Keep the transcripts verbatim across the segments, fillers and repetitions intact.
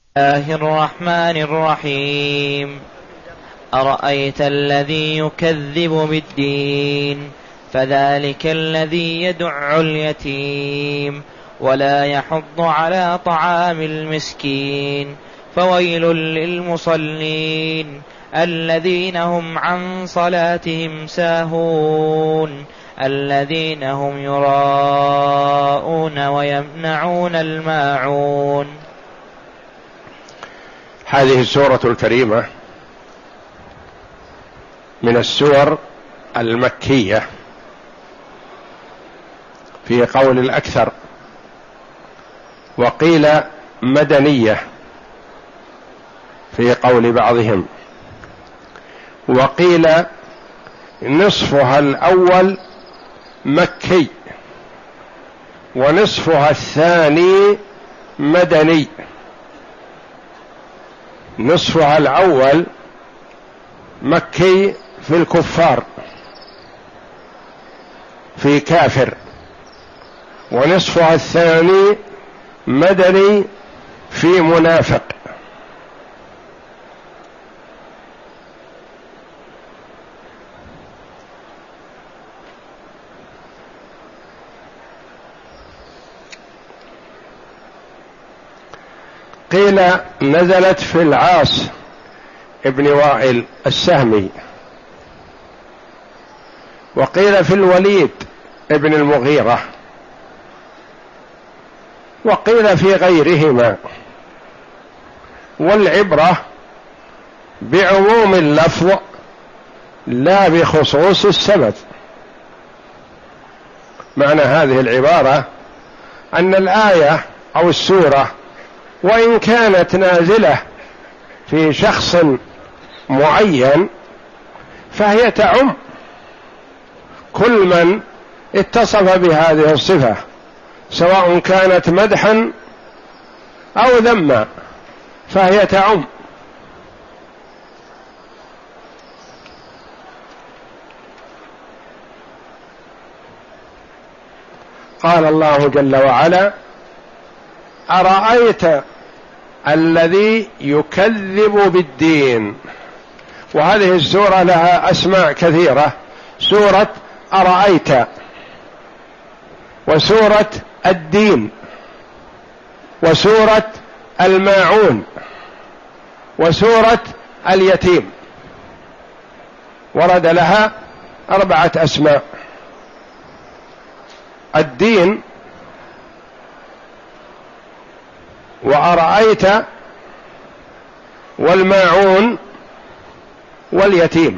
الله الرحمن الرحيم. أرأيت الذي يكذب بالدين فذلك الذي يدع اليتيم ولا يحض على طعام المسكين فويل للمصلين الذين هم عن صلاتهم ساهون الذين هم يراءون ويمنعون الماعون. هذه السورة الكريمة من السور المكية في قول الأكثر، وقيل مدنية في قول بعضهم، وقيل نصفها الأول مكي ونصفها الثاني مدني. نصفها الأول مكي في الكفار في كافر، ونصفها الثاني مدني في منافق. قيل نزلت في العاص ابن وائل السهمي، وقيل في الوليد ابن المغيرة، وقيل في غيرهما، والعبرة بعموم اللفظ لا بخصوص السبب. معنى هذه العبارة أن الآية أو السورة وإن كانت نازلة في شخص معين فهي تعم كل من اتصف بهذه الصفة، سواء كانت مدحا أو ذما، فهي تعم. قال الله جل وعلا: أرأيت الذي يكذب بالدين. وهذه السورة لها أسماء كثيرة: سورة أرأيت، وسورة الدين، وسورة الماعون، وسورة اليتيم. ورد لها أربعة أسماء: الدين، وأرأيت، والماعون، واليتيم.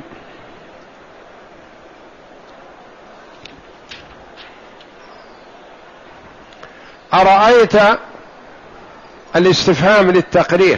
أرأيت الاستفهام للتقرير،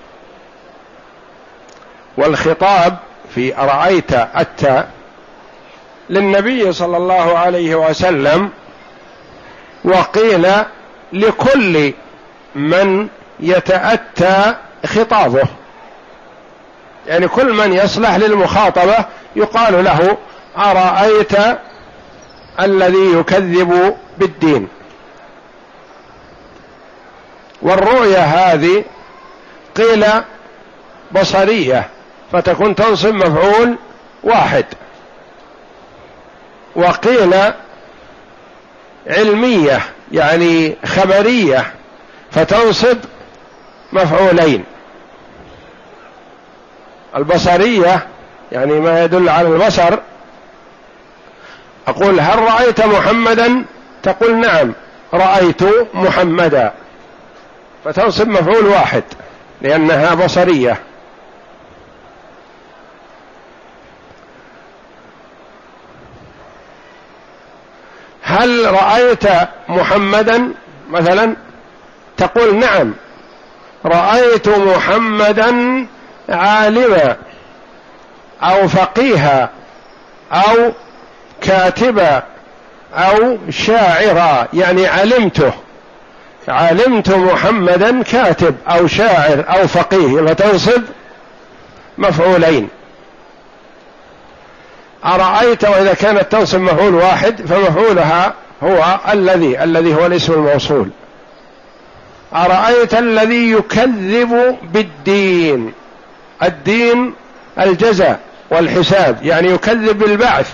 والخطاب في أرأيت التاء للنبي صلى الله عليه وسلم، وقيل لكل من يتأتى خطابه، يعني كل من يصلح للمخاطبة يقال له أرأيت الذي يكذب بالدين. والرؤية هذه قيل بصرية فتكون تنصب مفعول واحد، وقيل علمية يعني خبرية فتنصب مفعولين. البصرية يعني ما يدل على البصر، أقول هل رأيت محمدا؟ تقول نعم رأيت محمدا، فتنصب مفعول واحد لأنها بصرية. هل رأيت محمدا مثلا؟ تقول نعم رأيت محمدا عالما أو فقيها أو كاتبا أو شاعرا، يعني علمته علمت محمدا كاتب أو شاعر أو فقيه، فتنصب مفعولين. أرأيت وإذا كانت تنصب مفعول واحد فمفعولها هو الذي الذي هو الاسم الموصول. أرأيت الذي يكذب بالدين، الدين الجزاء والحساب، يعني يكذب بالبعث.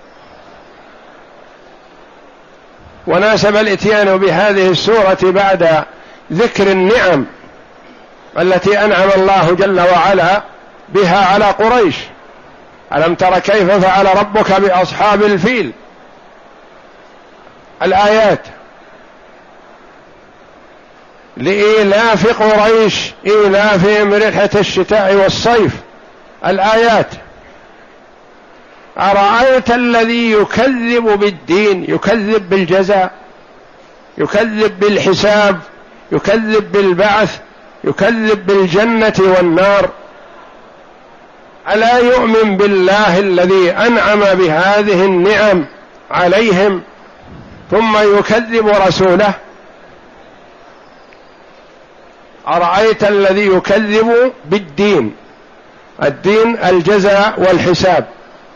وناسب الاتيان بهذه السورة بعد ذكر النعم التي أنعم الله جل وعلا بها على قريش. ألم تر كيف فعل ربك بأصحاب الفيل، الآيات. لإيلاف قريش إيلافهم رحلة الشتاء والصيف، الآيات. أرأيت الذي يكذب بالدين، يكذب بالجزاء، يكذب بالحساب، يكذب بالبعث، يكذب بالجنة والنار، ألا يؤمن بالله الذي أنعم بهذه النعم عليهم ثم يكذب رسوله؟ أرأيت الذي يكذب بالدين، الدين الجزاء والحساب.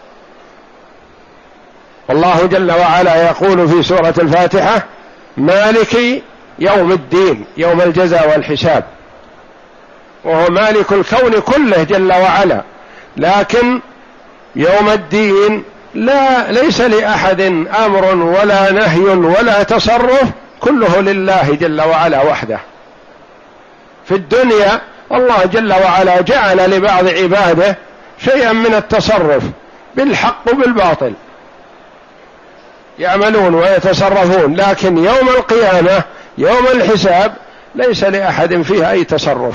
والله جل وعلا يقول في سورة الفاتحة: مالك يوم الدين، يوم الجزاء والحساب، وهو مالك الكون كله جل وعلا. لكن يوم الدين لا ليس لأحد أمر ولا نهي ولا تصرف، كله لله جل وعلا وحده. في الدنيا الله جل وعلا جعل لبعض عباده شيئا من التصرف بالحق وبالباطل، يعملون ويتصرفون، لكن يوم القيامة يوم الحساب ليس لأحد فيها أي تصرف،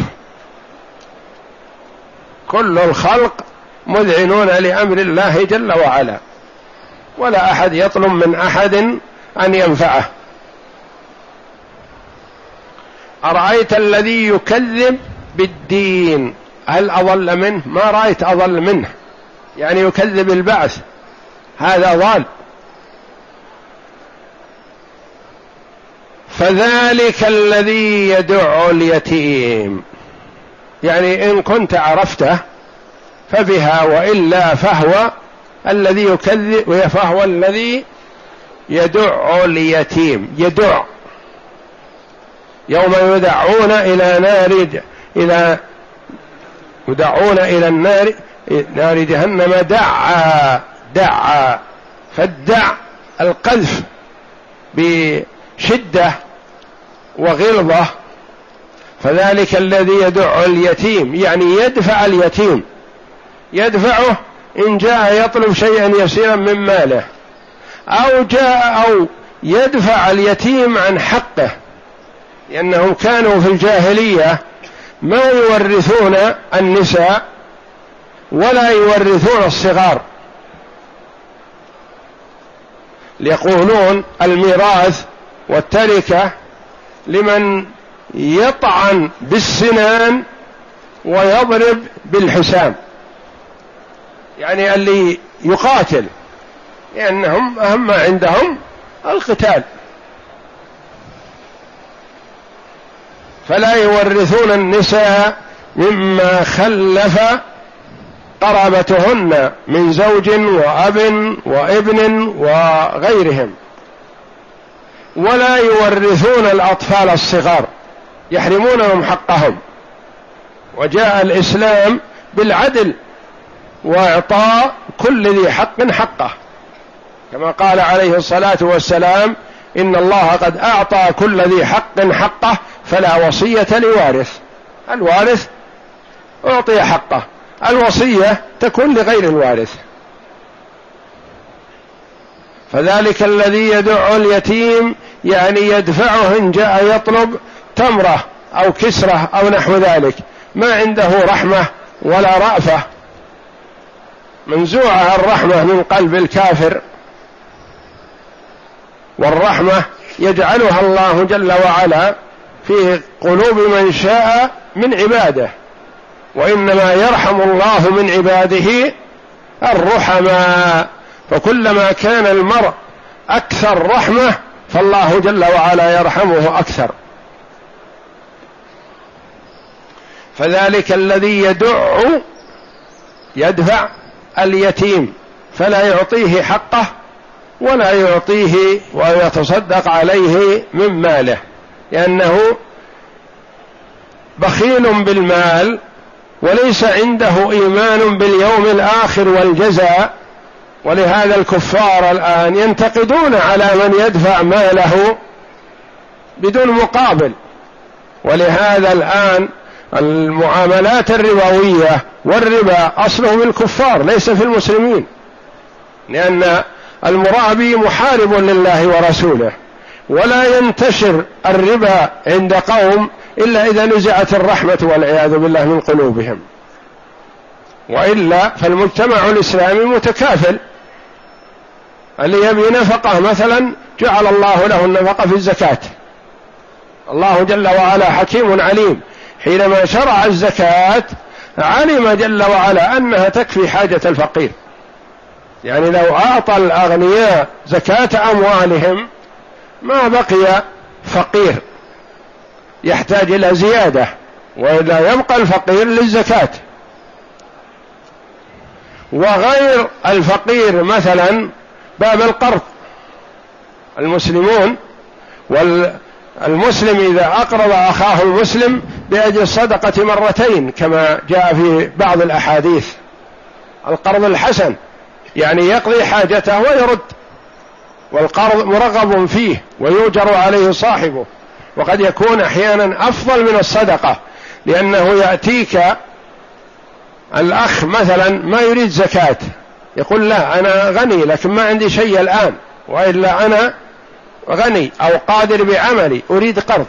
كل الخلق مذعنون لأمر الله جل وعلا، ولا أحد يطلب من أحد أن ينفعه. أرأيت الذي يكذب بالدين، هل أضل منه؟ ما رأيت أضل منه، يعني يكذب البعث، هذا ضال. فذلك الذي يدع اليتيم، يعني إن كنت عرفته فبها، وإلا فهو الذي يكذب، فهو الذي يدع اليتيم. يدع يوم يدعون إلى نار إلى يدعون إلى النار نار جهنم دعا دعا. فالدع القذف بشدة وغلظة. فذلك الذي يدع اليتيم يعني يدفع اليتيم، يدفعه إن جاء يطلب شيئا يسيرا من ماله، أو جاء أو يدفع اليتيم عن حقه، لأنهم كانوا في الجاهلية ما يورثون النساء ولا يورثون الصغار، يقولون الميراث والتركة لمن يطعن بالسنان ويضرب بالحسام، يعني اللي يقاتل، لأنهم أهم ما عندهم القتال. فلا يورثون النساء مما خلف قرابتهن من زوج وأب وابن وغيرهم، ولا يورثون الأطفال الصغار، يحرمونهم حقهم. وجاء الإسلام بالعدل وإعطاء كل ذي حق حقه، كما قال عليه الصلاة والسلام: إن الله قد أعطى كل ذي حق حقه فلا وصية لوارث. الوارث أعطي حقه، الوصية تكون لغير الوارث. فذلك الذي يدع اليتيم يعني يدفعه إن جاء يطلب تمرة أو كسرة أو نحو ذلك، ما عنده رحمة ولا رأفة، منزوعة الرحمة من قلب الكافر، والرحمة يجعلها الله جل وعلا في قلوب من شاء من عباده، وإنما يرحم الله من عباده الرحماء. فكلما كان المرء أكثر رحمة فالله جل وعلا يرحمه أكثر. فذلك الذي يدع يدفع اليتيم فلا يعطيه حقه ولا يعطيه ويتصدق عليه من ماله، لأنه بخيل بالمال وليس عنده إيمان باليوم الآخر والجزاء، ولهذا الكفار الآن ينتقدون على من يدفع ماله بدون مقابل. ولهذا الآن المعاملات الربوية والربا أصله بالكفار ليس في المسلمين، لأن المرابي محارب لله ورسوله، ولا ينتشر الربا عند قوم إلا إذا نزعت الرحمة والعياذ بالله من قلوبهم، وإلا فالمجتمع الإسلامي متكافل. اللي يبي نفقه مثلا جعل الله له النفقة في الزكاة. الله جل وعلا حكيم عليم، حينما شرع الزكاة علم جل وعلا أنها تكفي حاجة الفقير. يعني لو أعطى الأغنياء زكاة أموالهم ما بقي فقير يحتاج إلى زيادة، ولا يبقى الفقير للزكاة. وغير الفقير مثلا باب القرض، المسلمون والمسلم إذا أقرض أخاه المسلم بأجل الصدقة مرتين كما جاء في بعض الأحاديث. القرض الحسن يعني يقضي حاجته ويرد، والقرض مرغب فيه ويؤجر عليه صاحبه، وقد يكون أحيانا أفضل من الصدقة، لأنه يأتيك الأخ مثلا ما يريد زكاة، يقول لا أنا غني لكن ما عندي شيء الآن، وإلا أنا غني أو قادر بعملي أريد قرض،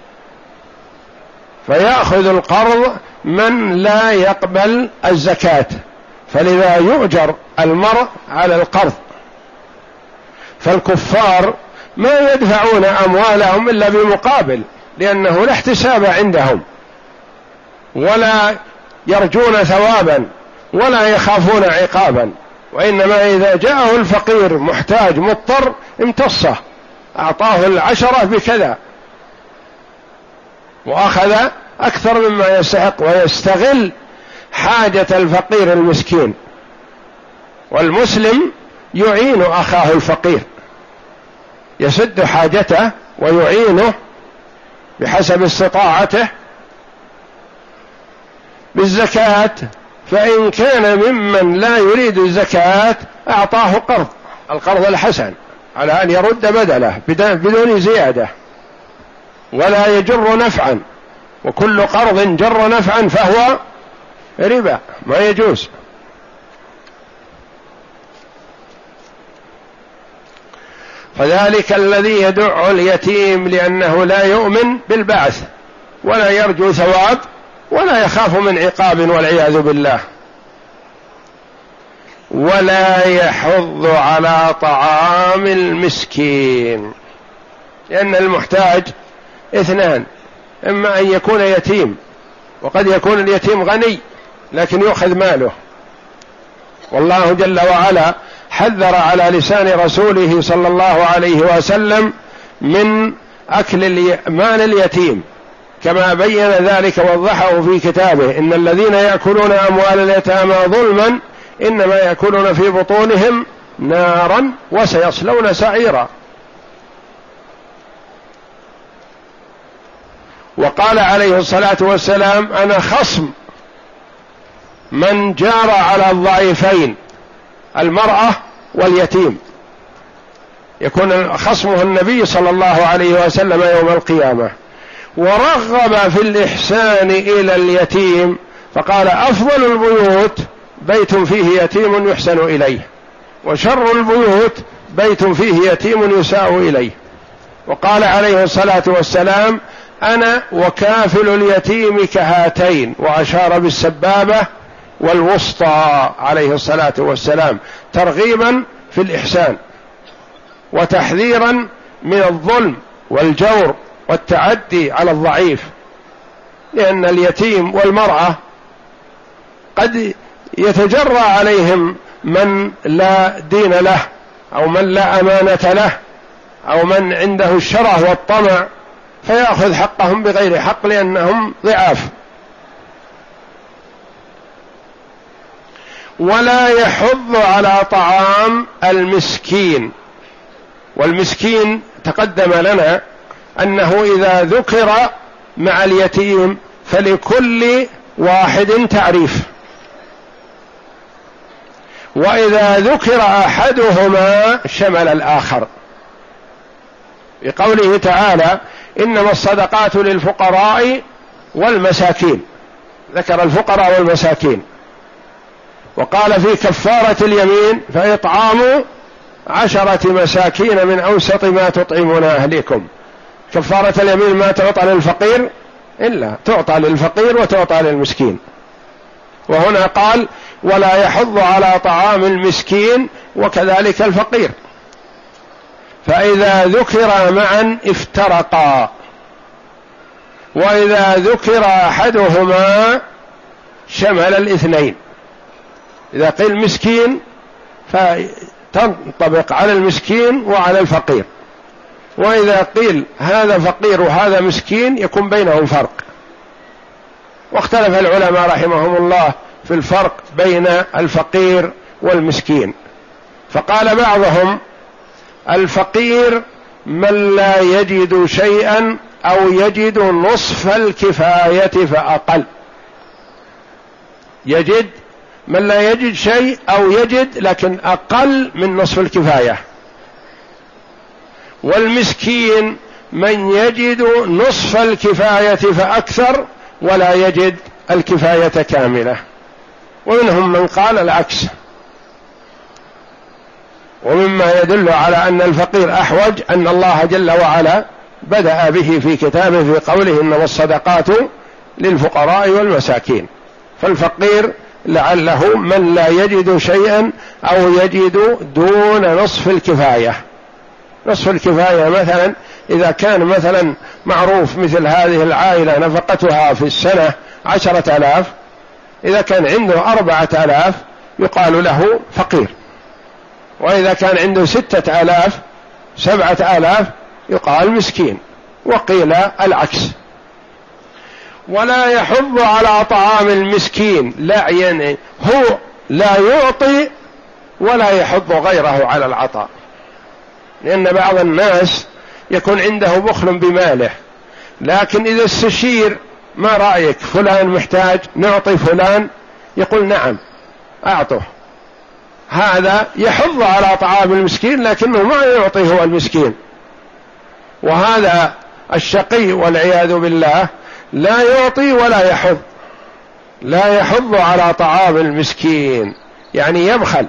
فيأخذ القرض من لا يقبل الزكاة، فلذا يؤجر المرء على القرض. فالكفار ما يدفعون أموالهم إلا بمقابل، لأنه لا احتساب عندهم، ولا يرجون ثوابا ولا يخافون عقابا، وإنما إذا جاءه الفقير محتاج مضطر امتصه، أعطاه العشرة بكذا وأخذ أكثر مما يستحق، ويستغل حاجة الفقير المسكين. والمسلم يعين أخاه الفقير، يسد حاجته ويعينه بحسب استطاعته بالزكاة. فإن كان ممن لا يريد الزكاة أعطاه قرض، القرض الحسن، على أن يرد بدله بدون زيادة ولا يجر نفعا، وكل قرض جر نفعا فهو ربا ما يجوز. فذلك الذي يدع اليتيم لأنه لا يؤمن بالبعث ولا يرجو ثواب ولا يخاف من عقاب والعياذ بالله. ولا يحض على طعام المسكين، لأن المحتاج اثنان، إما أن يكون يتيم، وقد يكون اليتيم غني لكن يؤخذ ماله، والله جل وعلا حذر على لسان رسوله صلى الله عليه وسلم من أكل مال اليتيم، كما بين ذلك ووضحه في كتابه: إن الذين يأكلون أموال اليتامى ظلما إنما يأكلون في بطونهم نارا وسيصلون سعيرا. وقال عليه الصلاة والسلام: أنا خصم من جار على الضعيفين المرأة واليتيم، يكون خصمه النبي صلى الله عليه وسلم يوم القيامة. ورغب في الإحسان إلى اليتيم فقال: أفضل البيوت بيت فيه يتيم يحسن إليه، وشر البيوت بيت فيه يتيم يساء إليه. وقال عليه الصلاة والسلام: أنا وكافل اليتيم كهاتين، وأشار بالسبابة والوسطى عليه الصلاة والسلام، ترغيبا في الإحسان وتحذيرا من الظلم والجور والتعدي على الضعيف، لأن اليتيم والمرأة قد يتجرى عليهم من لا دين له، أو من لا أمانة له، أو من عنده الشره والطمع، فيأخذ حقهم بغير حق لأنهم ضعاف. ولا يحض على طعام المسكين، والمسكين تقدم لنا أنه إذا ذكر مع اليتيم فلكل واحد تعريف، وإذا ذكر أحدهما شمل الآخر، بقوله تعالى إنما الصدقات للفقراء والمساكين، ذكر الفقراء والمساكين. وقال في كفارة اليمين فإطعام عشرة مساكين من أوسط ما تطعمون أهليكم. كفارة اليمين ما تعطى للفقير إلا تعطى للفقير وتعطى للمسكين. وهنا قال ولا يحض على طعام المسكين وكذلك الفقير، فإذا ذكر معا افترقا، وإذا ذكر أحدهما شمل الاثنين. إذا قيل مسكين فتنطبق على المسكين وعلى الفقير، وإذا قيل هذا فقير وهذا مسكين يكون بينهم فرق. واختلف العلماء رحمهم الله في الفرق بين الفقير والمسكين، فقال بعضهم الفقير من لا يجد شيئا أو يجد نصف الكفاية فأقل، يجد من لا يجد شيء أو يجد لكن أقل من نصف الكفاية. والمسكين من يجد نصف الكفاية فأكثر ولا يجد الكفاية كاملة. ومنهم من قال العكس. ومما يدل على أن الفقير أحوج أن الله جل وعلا بدأ به في كتابه في قوله إنما الصدقات للفقراء والمساكين، فالفقير لعله من لا يجد شيئا أو يجد دون نصف الكفاية. نصف الكفاية مثلا إذا كان مثلا معروف مثل هذه العائلة نفقتها في السنة عشرة آلاف، إذا كان عنده أربعة آلاف يقال له فقير، وإذا كان عنده ستة آلاف سبعة آلاف يقال مسكين. وقيل العكس. ولا يحض على طعام المسكين، لا يعني هو لا يعطي ولا يحض غيره على العطاء، لأن بعض الناس يكون عنده بخل بماله، لكن إذا استشير ما رأيك فلان محتاج نعطي فلان يقول نعم أعطه، هذا يحض على طعام المسكين لكنه ما يعطي هو المسكين. وهذا الشقي والعياذ بالله لا يعطي ولا يحض، لا يحض على طعام المسكين يعني يبخل،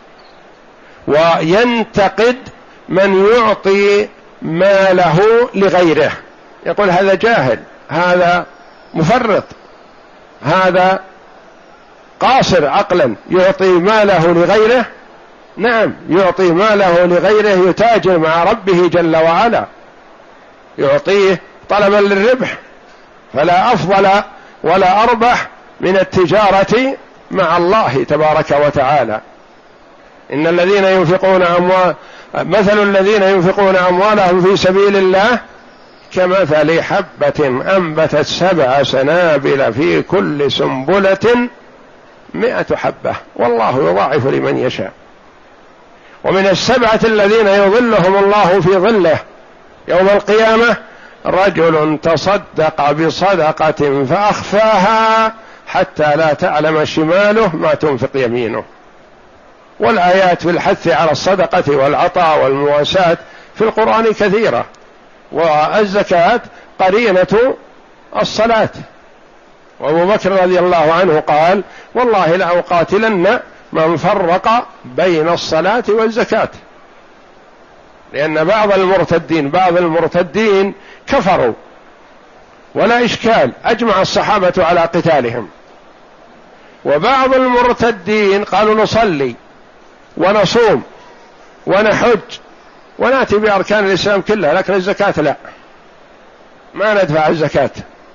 وينتقد من يعطي ماله لغيره، يقول هذا جاهل، هذا مفرط، هذا قاصر عقلا يعطي ماله لغيره. نعم يعطي ماله لغيره يتاجر مع ربه جل وعلا، يعطيه طلبا للربح، فلا أفضل ولا أربح من التجارة مع الله تبارك وتعالى. إن الذين ينفقون أموال مثل الذين ينفقون أموالهم في سبيل الله كمثل حبة أنبتت سبع سنابل في كل سنبلة مئة حبة والله يضاعف لمن يشاء. ومن السبعة الذين يظلهم الله في ظله يوم القيامة رجل تصدق بصدقة فأخفاها حتى لا تعلم شماله ما تنفق يمينه. والآيات في الحث على الصدقة والعطاء والمواساة في القرآن كثيرة، والزكاة قرينة الصلاة. وأبو بكر رضي الله عنه قال والله لأقاتلن من فرق بين الصلاة والزكاة، لأن بعض المرتدين بعض المرتدين كفروا ولا إشكال، أجمع الصحابة على قتالهم، وبعض المرتدين قالوا نصلي ونصوم ونحج ونأتي بأركان الإسلام كلها، لكن الزكاة لا، ما ندفع الزكاة.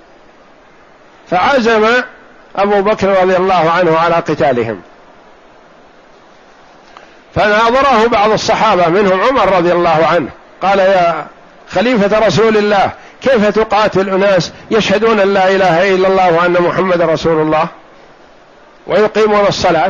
فعزم أبو بكر رضي الله عنه على قتالهم، فناظره بعض الصحابة منهم عمر رضي الله عنه قال يا خليفة رسول الله كيف تقاتل أناس يشهدون أن لا إله إلا الله وأن محمد رسول الله ويقيمون الصلاة؟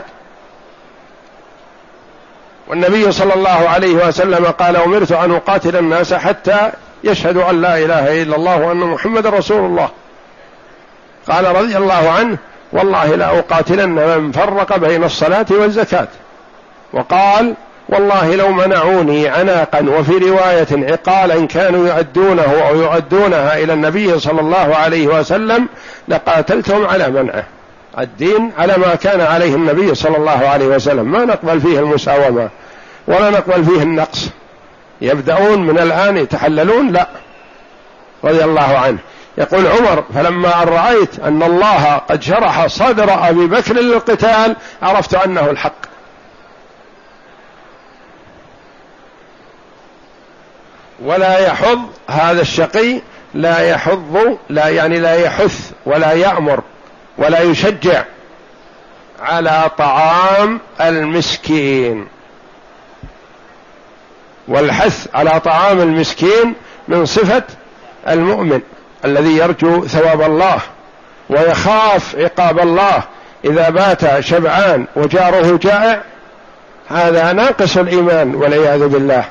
والنبي صلى الله عليه وسلم قال أمرت أن أقاتل الناس حتى يشهدوا أن لا إله إلا الله وأن محمد رسول الله. قال رضي الله عنه: والله لا أقاتلن من فرق بين الصلاة والزكاة. وقال: والله لو منعوني عناقا، وفي رواية عقالا كانوا يؤدونه أو يؤدونها إلى النبي صلى الله عليه وسلم لقاتلتهم على منعه. الدين على ما كان عليه النبي صلى الله عليه وسلم، ما نقبل فيه المساومة ولا نقبل فيه النقص. يبدأون من الآن يتحللون؟ لا. رضي الله عنه. يقول عمر: فلما أن رأيت أن الله قد شرح صدر أبي بكر للقتال عرفت أنه الحق. ولا يحض هذا الشقي، لا يحض، لا يعني لا يحث ولا يأمر ولا يشجع على طعام المسكين. والحث على طعام المسكين من صفة المؤمن الذي يرجو ثواب الله ويخاف عقاب الله إذا بات شبعان وجاره جائع، هذا ناقص الإيمان والعياذ بالله.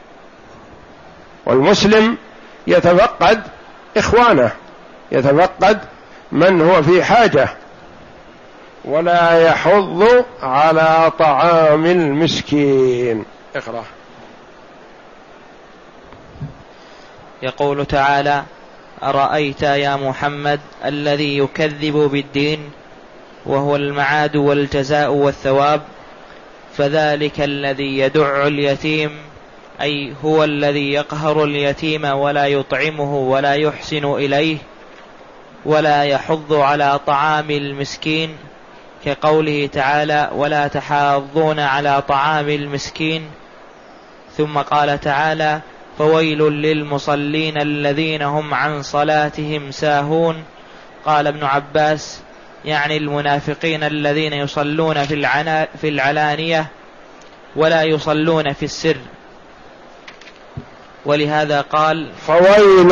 والمسلم يتفقد إخوانه، يتفقد من هو في حاجة، ولا يحض على طعام المسكين. اقرأ. يقول تعالى: أرأيت يا محمد الذي يكذب بالدين وهو المعاد والجزاء والثواب، فذلك الذي يدع اليتيم، أي هو الذي يقهر اليتيم ولا يطعمه ولا يحسن إليه، ولا يحض على طعام المسكين، كقوله تعالى: ولا تحاضون على طعام المسكين. ثم قال تعالى: فويل للمصلين الذين هم عن صلاتهم ساهون. قال ابن عباس: يعني المنافقين الذين يصلون في العلانية ولا يصلون في السر. ولهذا قال: فويل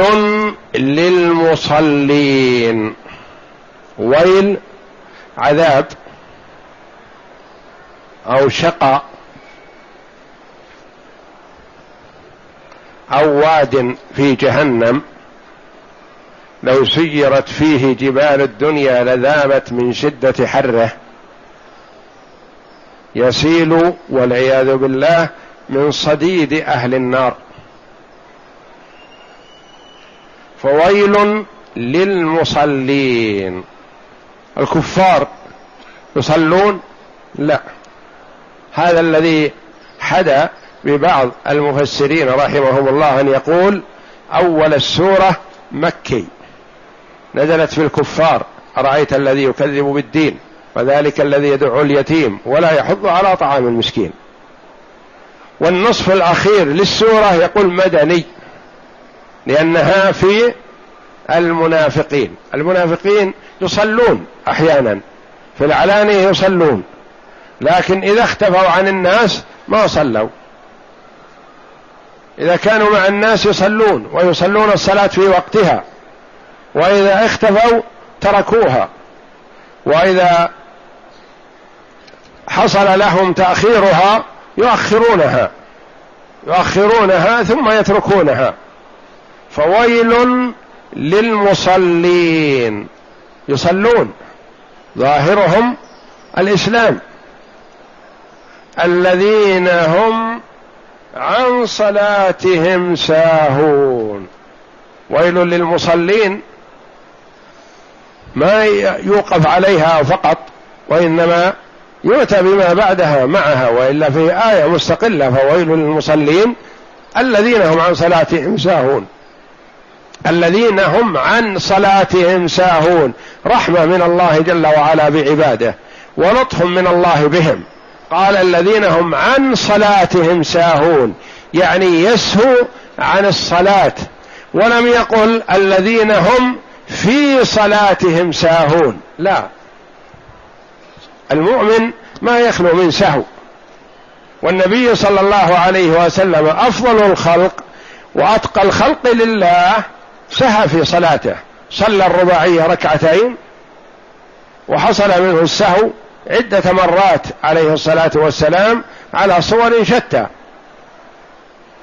للمصلين. ويل عذاب أو شقاء أو واد في جهنم، لو سيرت فيه جبال الدنيا لذابت من شدة حره، يسيل والعياذ بالله من صديد أهل النار. فويل للمصلين. الكفار يصلون؟ لا. هذا الذي حدا ببعض المفسرين رحمهم الله أن يقول أول السورة مكي، نزلت في الكفار: أرأيت الذي يكذب بالدين وذلك الذي يدعو اليتيم ولا يحض على طعام المسكين. والنصف الأخير للسورة يقول مدني، لأنها في المنافقين. المنافقين يصلون أحيانا في العلانية، يصلون، لكن إذا اختفوا عن الناس ما صلوا. إذا كانوا مع الناس يصلون ويصلون الصلاة في وقتها، وإذا اختفوا تركوها، وإذا حصل لهم تأخيرها يؤخرونها يؤخرونها ثم يتركونها. فويل للمصلين، يصلون ظاهرهم الإسلام، الذين هم عن صلاتهم ساهون. ويل للمصلين ما يوقف عليها فقط، وإنما يؤتى بما بعدها معها، وإلا في آية مستقلة: فويل للمصلين الذين هم عن صلاتهم ساهون. الذين هم عن صلاتهم ساهون، رحمة من الله جل وعلا بعباده ولطف من الله بهم. قال الذين هم عن صلاتهم ساهون، يعني يسهو عن الصلاة، ولم يقل الذين هم في صلاتهم ساهون. لا، المؤمن ما يخلو من سهو. والنبي صلى الله عليه وسلم أفضل الخلق وأتقى الخلق لله سهى في صلاته، صلى الرباعية ركعتين وحصل منه السهو عدة مرات عليه الصلاة والسلام على صور شتى.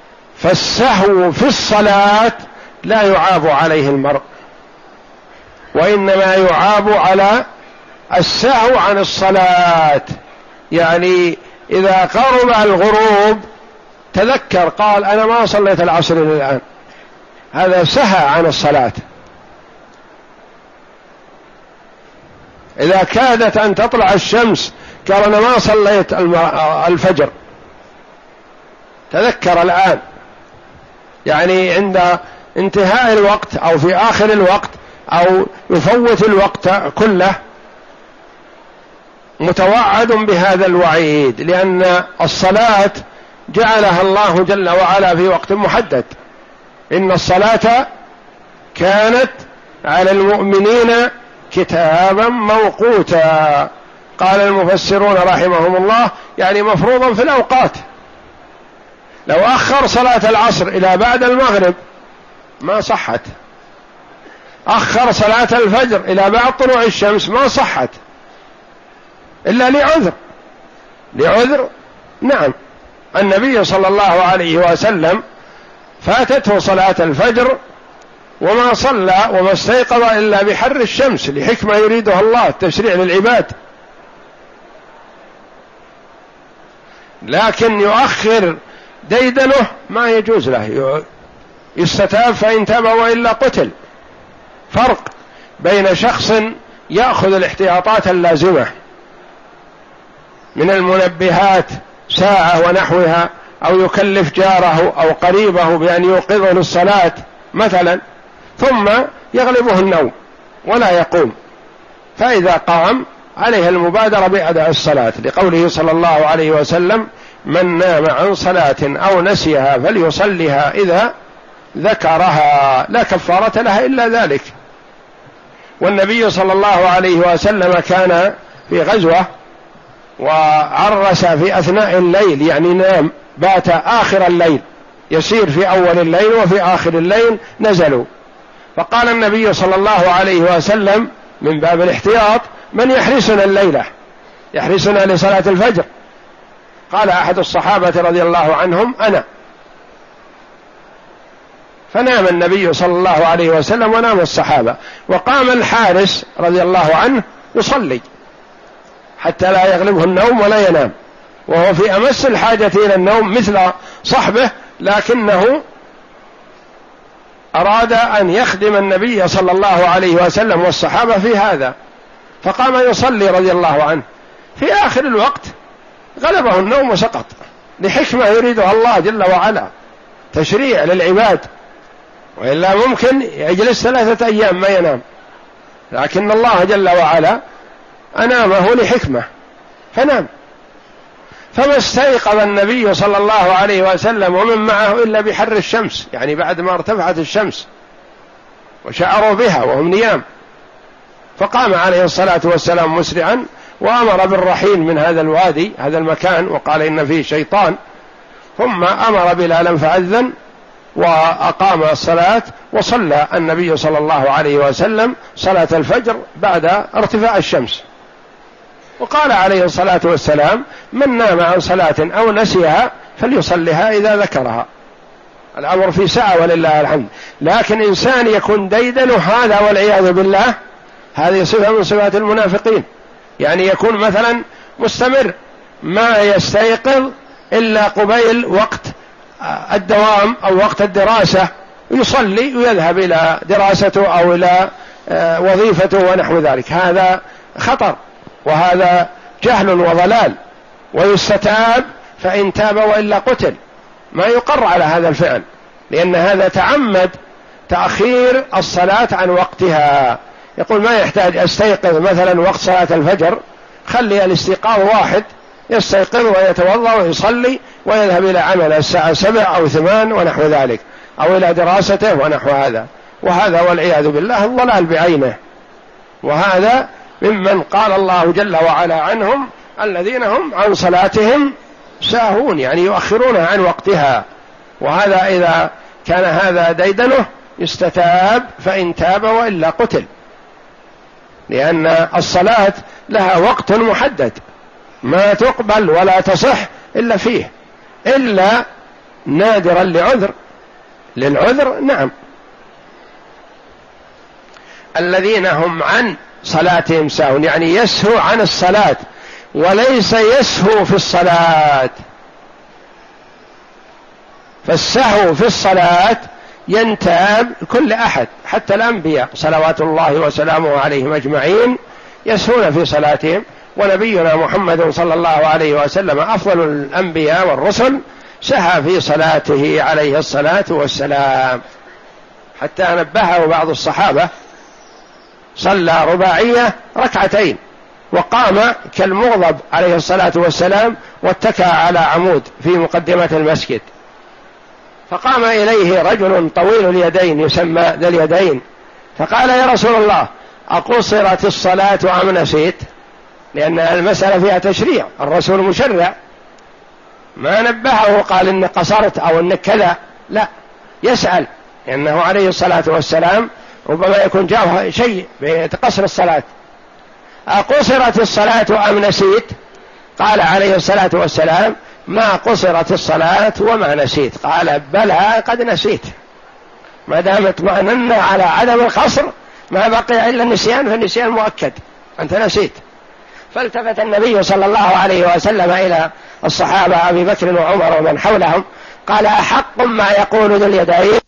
فالسهو في الصلاة لا يعاب عليه المرء، وإنما يعاب على السهو عن الصلاة. يعني إذا قرب الغروب تذكر قال أنا ما صليت العصر الآن، هذا سهى عن الصلاة. إذا كادت أن تطلع الشمس قال أنا ما صليت الفجر، تذكر الآن، يعني عند انتهاء الوقت أو في آخر الوقت أو يفوت الوقت كله متوعد بهذا الوعيد، لأن الصلاة جعلها الله جل وعلا في وقت محدد. إن الصلاة كانت على المؤمنين كتابا موقوتا. قال المفسرون رحمهم الله يعني مفروضا في الأوقات. لو أخر صلاة العصر إلى بعد المغرب ما صحت، أخر صلاة الفجر إلى بعد طلوع الشمس ما صحت إلا لعذر. لعذر نعم. النبي صلى الله عليه وسلم فاتته صلاة الفجر وما صلى وما استيقظ إلا بحر الشمس لحكمة يريدها الله، التشريع للعباد. لكن يؤخر ديدنه ما يجوز له، يستتاب فإن تاب وإلا قتل. فرق بين شخص يأخذ الاحتياطات اللازمة من المنبهات ساعة ونحوها، أو يكلف جاره أو قريبه بأن يوقظه للصلاة مثلا، ثم يغلبه النوم ولا يقوم، فإذا قام عليه المبادرة بأداء الصلاة، لقوله صلى الله عليه وسلم من نام عن صلاة أو نسيها فليصلها إذا ذكرها لا كفارة لها إلا ذلك. والنبي صلى الله عليه وسلم كان في غزوة وعرس في أثناء الليل، يعني نام بات آخر الليل، يسير في أول الليل وفي آخر الليل نزلوا، فقال النبي صلى الله عليه وسلم من باب الاحتياط من يحرسنا الليلة، يحرسنا لصلاة الفجر؟ قال أحد الصحابة رضي الله عنهم أنا. فنام النبي صلى الله عليه وسلم ونام الصحابة، وقام الحارس رضي الله عنه يصلي حتى لا يغلبه النوم ولا ينام، وهو في أمس الحاجة إلى النوم مثل صحبه، لكنه أراد أن يخدم النبي صلى الله عليه وسلم والصحابة في هذا، فقام يصلي رضي الله عنه. في آخر الوقت غلبه النوم وسقط لحكمة يريدها الله جل وعلا، تشريع للعباد، وإلا ممكن يجلس ثلاثة أيام ما ينام، لكن الله جل وعلا أنامه لحكمة فنام. فما استيقظ النبي صلى الله عليه وسلم ومن معه إلا بحر الشمس، يعني بعد ما ارتفعت الشمس وشعروا بها وهم نيام، فقام عليه الصلاة والسلام مسرعا وأمر بالرحيل من هذا الوادي هذا المكان، وقال إن فيه شيطان، ثم أمر بلالا فأذن وأقام الصلاة، وصلى النبي صلى الله عليه وسلم صلاة الفجر بعد ارتفاع الشمس. وقال عليه الصلاة والسلام من نام عن صلاة أو نسيها فليصلها إذا ذكرها. الأمر في سعة ولله الحمد. لكن إنسان يكون ديدن هذا والعياذ بالله، هذه صفة من صفات المنافقين، يعني يكون مثلا مستمر ما يستيقظ إلا قبيل وقت الدوام أو وقت الدراسة، يصلي ويذهب إلى دراسته أو إلى وظيفته ونحو ذلك. هذا خطر، وهذا جهل وضلال، ويستتاب فإن تاب وإلا قتل. ما يقر على هذا الفعل، لأن هذا تعمد تأخير الصلاة عن وقتها. يقول ما يحتاج أستيقظ مثلا وقت صلاة الفجر، خلي الاستيقاظ واحد، يستيقظ ويتوضأ ويصلي ويذهب إلى عمل الساعة سبع أو ثمان ونحو ذلك، أو إلى دراسته ونحو هذا. وهذا والعياذ بالله الضلال بعينه، وهذا ممن قال الله جل وعلا عنهم الذين هم عن صلاتهم ساهون، يعني يؤخرونها عن وقتها. وهذا إذا كان هذا ديدنه يستتاب فإن تاب وإلا قتل، لأن الصلاة لها وقت محدد ما تقبل ولا تصح إلا فيه، إلا نادرا لعذر، للعذر نعم. الذين هم عن صلاتهم ساهون، يعني يسهو عن الصلاة وليس يسهو في الصلاة. فالسهو في الصلاة ينتاب كل أحد، حتى الأنبياء صلوات الله وسلامه عليهم أجمعين يسهون في صلاتهم، ونبينا محمد صلى الله عليه وسلم أفضل الأنبياء والرسل سهى في صلاته عليه الصلاة والسلام، حتى نبهه بعض الصحابة صلى رباعية ركعتين وقام كالمغضب عليه الصلاة والسلام واتكى على عمود في مقدمة المسجد، فقام إليه رجل طويل اليدين يسمى ذا اليدين، فقال: يا رسول الله، أقصرت الصلاة أم نسيت؟ لأن المسألة فيها تشريع، الرسول مشرع، ما نبهه قال إن قصرت أو إن كذا، لا، يسأل، لأنه عليه الصلاة والسلام ربما يكون جاءه شيء بقصر الصلاة. أقصرت الصلاة أم نسيت؟ قال عليه الصلاة والسلام: ما قصرت الصلاة وما نسيت. قال: بلى قد نسيت، ما دام اطمأننا على عدم القصر ما بقي إلا النسيان، فالنسيان مؤكد، أنت نسيت. فالتفت النبي صلى الله عليه وسلم إلى الصحابة أبي بكر وعمر ومن حولهم قال: أحق ما يقول ذو اليدين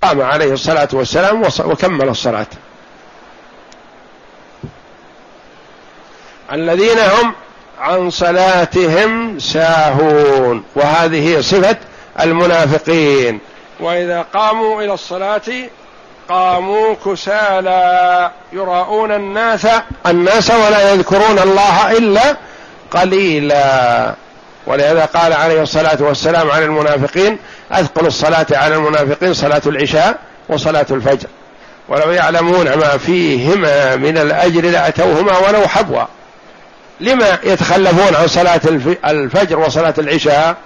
قام عليه الصلاة والسلام وكمل الصلاة. الذين هم عن صلاتهم ساهون، وهذه صفة المنافقين، وإذا قاموا إلى الصلاة قاموا كسالى يراءون الناس الناس ولا يذكرون الله إلا قليلا. ولهذا قال عليه الصلاة والسلام عن المنافقين: أثقل الصلاة على المنافقين صلاة العشاء وصلاة الفجر، ولو يعلمون ما فيهما من الأجر لأتوهما ولو حبوا. لما يتخلفون عن صلاة الفجر وصلاة العشاء؟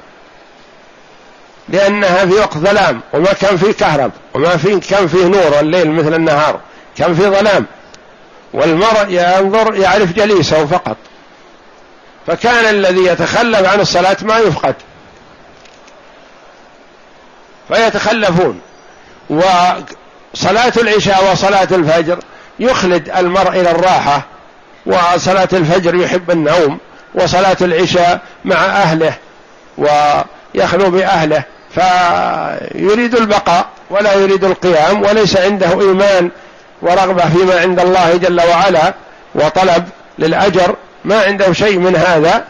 لأنها في وقت ظلام، وما كان فيه كهرب، وما فيه كان فيه نور الليل مثل النهار، كان فيه ظلام، والمرء ينظر يعرف جليسه فقط، فكان الذي يتخلف عن الصلاة ما يفقد فيتخلفون. وصلاة العشاء وصلاة الفجر يخلد المرء إلى الراحة، وصلاة الفجر يحب النوم، وصلاة العشاء مع أهله ويخلو بأهله، فيريد البقاء ولا يريد القيام، وليس عنده إيمان ورغبة فيما عند الله جل وعلا وطلب للأجر، ما عنده شيء من هذا،